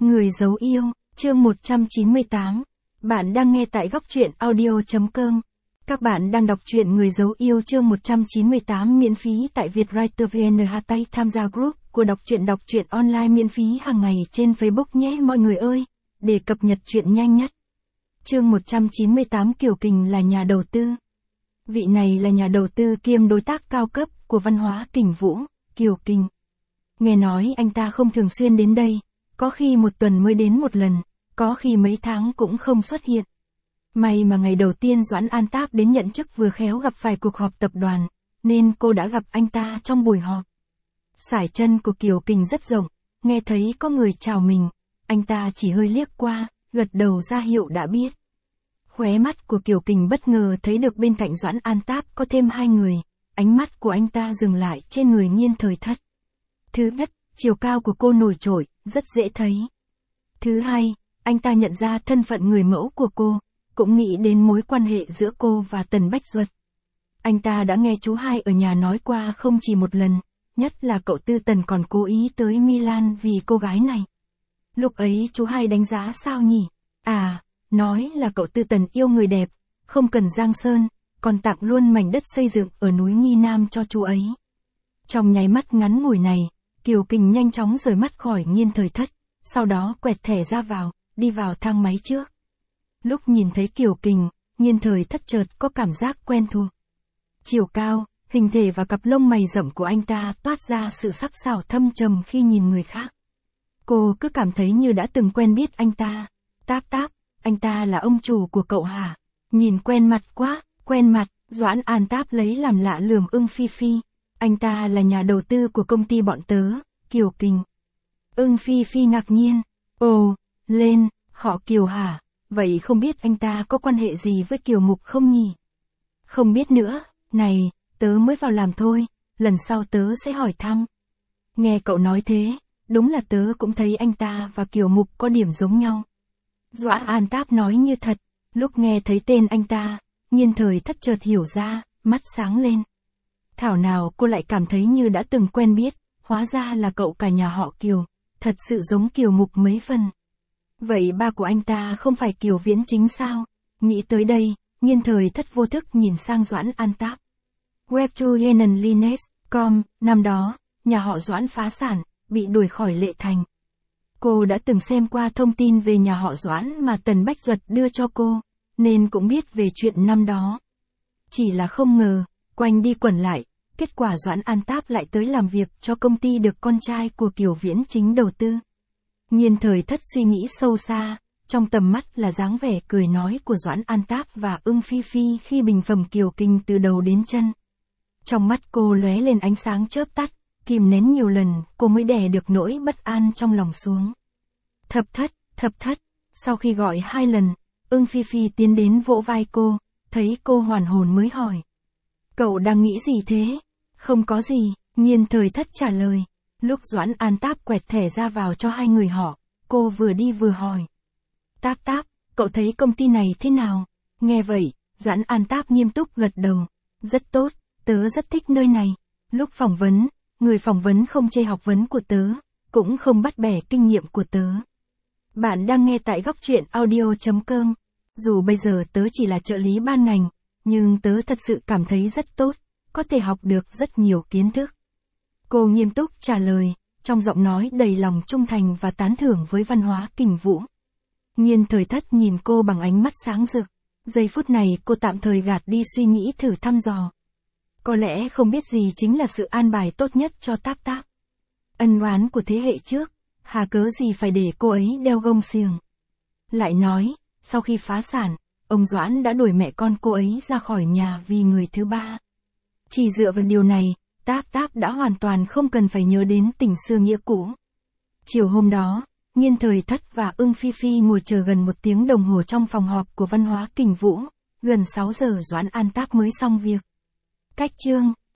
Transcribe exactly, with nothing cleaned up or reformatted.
Người giấu yêu, chương một trăm chín mươi tám. Bạn đang nghe tại góc truyện audio chấm com. Các bạn đang đọc truyện Người giấu yêu chương một trăm chín mươi tám miễn phí tại Vietwriter vê en. Hashtag tham gia group của đọc truyện đọc truyện online miễn phí hàng ngày trên Facebook nhé mọi người ơi, để cập nhật truyện nhanh nhất. Chương một trăm chín mươi tám Kiều Kình là nhà đầu tư. Vị này là nhà đầu tư kiêm đối tác cao cấp của Văn Hóa Kình Vũ, Kiều Kình. Nghe nói anh ta không thường xuyên đến đây, có khi một tuần mới đến một lần, có khi mấy tháng cũng không xuất hiện. May mà ngày đầu tiên Doãn An Táp đến nhận chức vừa khéo gặp phải cuộc họp tập đoàn, nên cô đã gặp anh ta trong buổi họp. Sải chân của Kiều Kình rất rộng, nghe thấy có người chào mình, anh ta chỉ hơi liếc qua, gật đầu ra hiệu đã biết. Khóe mắt của Kiều Kình bất ngờ thấy được bên cạnh Doãn An Táp có thêm hai người, ánh mắt của anh ta dừng lại trên người Nhiên Thời Thất. Thứ nhất, chiều cao của cô nổi trội, rất dễ thấy. Thứ hai, anh ta nhận ra thân phận người mẫu của cô, cũng nghĩ đến mối quan hệ giữa cô và Tần Bách Duật. Anh ta đã nghe chú hai ở nhà nói qua không chỉ một lần, nhất là cậu Tư Tần còn cố ý tới Milan vì cô gái này. Lúc ấy chú hai đánh giá sao nhỉ? À, nói là cậu Tư Tần yêu người đẹp, không cần giang sơn, còn tặng luôn mảnh đất xây dựng ở núi Nghi Nam cho chú ấy. Trong nháy mắt ngắn ngủi này, Kiều Kình nhanh chóng rời mắt khỏi Nhiên Thời Thất, sau đó quẹt thẻ ra vào, đi vào thang máy trước. Lúc nhìn thấy Kiều Kình, Nhiên Thời Thất chợt có cảm giác quen thuộc. Chiều cao, hình thể và cặp lông mày rậm của anh ta toát ra sự sắc sảo thâm trầm khi nhìn người khác. Cô cứ cảm thấy như đã từng quen biết anh ta. Táp Táp, anh ta là ông chủ của cậu hả? Nhìn quen mặt quá, quen mặt, Doãn An Táp lấy làm lạ lườm Ưng Phi Phi. Anh ta là nhà đầu tư của công ty bọn tớ, Kiều Kình. Ưng Phi Phi ngạc nhiên. Ồ, lên, họ Kiều hả? Vậy không biết anh ta có quan hệ gì với Kiều Mục không nhỉ? Không biết nữa, này, tớ mới vào làm thôi, lần sau tớ sẽ hỏi thăm. Nghe cậu nói thế, đúng là tớ cũng thấy anh ta và Kiều Mục có điểm giống nhau. Doãn An Táp nói như thật, lúc nghe thấy tên anh ta, Nhiên Thời Thất chợt hiểu ra, mắt sáng lên. Thảo nào cô lại cảm thấy như đã từng quen biết, hóa ra là cậu cả nhà họ Kiều, thật sự giống Kiều Mục mấy phần. Vậy ba của anh ta không phải Kiều Viễn Chính sao? Nghĩ tới đây, Nhiên Thời Thất vô thức nhìn sang Doãn An Táp. Webtoyenenlines chấm com, năm đó, nhà họ Doãn phá sản, bị đuổi khỏi Lệ Thành. Cô đã từng xem qua thông tin về nhà họ Doãn mà Tần Bách Duật đưa cho cô, nên cũng biết về chuyện năm đó. Chỉ là không ngờ, quanh đi quẩn lại, kết quả Doãn An Táp lại tới làm việc cho công ty được con trai của Kiều Viễn Chính đầu tư. Nhiên Thời Thất suy nghĩ sâu xa, trong tầm mắt là dáng vẻ cười nói của Doãn An Táp và Ưng Phi Phi khi bình phẩm Kiều Kình từ đầu đến chân. Trong mắt cô lóe lên ánh sáng chớp tắt, kìm nén nhiều lần, cô mới đè được nỗi bất an trong lòng xuống. Thập Thất, Thập Thất, sau khi gọi hai lần, Ưng Phi Phi tiến đến vỗ vai cô, thấy cô hoàn hồn mới hỏi. Cậu đang nghĩ gì thế? Không có gì, Nhiên Thời Thất trả lời. Lúc Doãn An Táp quẹt thẻ ra vào cho hai người họ, cô vừa đi vừa hỏi. Táp Táp, cậu thấy công ty này thế nào? Nghe vậy, Doãn An Táp nghiêm túc gật đầu. Rất tốt, tớ rất thích nơi này. Lúc phỏng vấn, người phỏng vấn không chê học vấn của tớ, cũng không bắt bẻ kinh nghiệm của tớ. Bạn đang nghe tại góc truyện audio chấm com. Dù bây giờ tớ chỉ là trợ lý ban ngành, nhưng tớ thật sự cảm thấy rất tốt, có thể học được rất nhiều kiến thức. Cô nghiêm túc trả lời, trong giọng nói đầy lòng trung thành và tán thưởng với Văn Hóa Kình Vũ. Nhiên Thời Thất nhìn cô bằng ánh mắt sáng rực. Giây phút này cô tạm thời gạt đi suy nghĩ thử thăm dò. Có lẽ không biết gì chính là sự an bài tốt nhất cho Táp Táp. Ân oán của thế hệ trước, hà cớ gì phải để cô ấy đeo gông xiềng. Lại nói, sau khi phá sản, ông Doãn đã đuổi mẹ con cô ấy ra khỏi nhà vì người thứ ba. Chỉ dựa vào điều này, Táp Táp đã hoàn toàn không cần phải nhớ đến tình xưa nghĩa cũ. Chiều hôm đó, Nhiên Thời Thất và Ưng Phi Phi ngồi chờ gần một tiếng đồng hồ trong phòng họp của Văn Hóa Kình Vũ, gần sáu giờ Doãn An Táp mới xong việc. Cách chương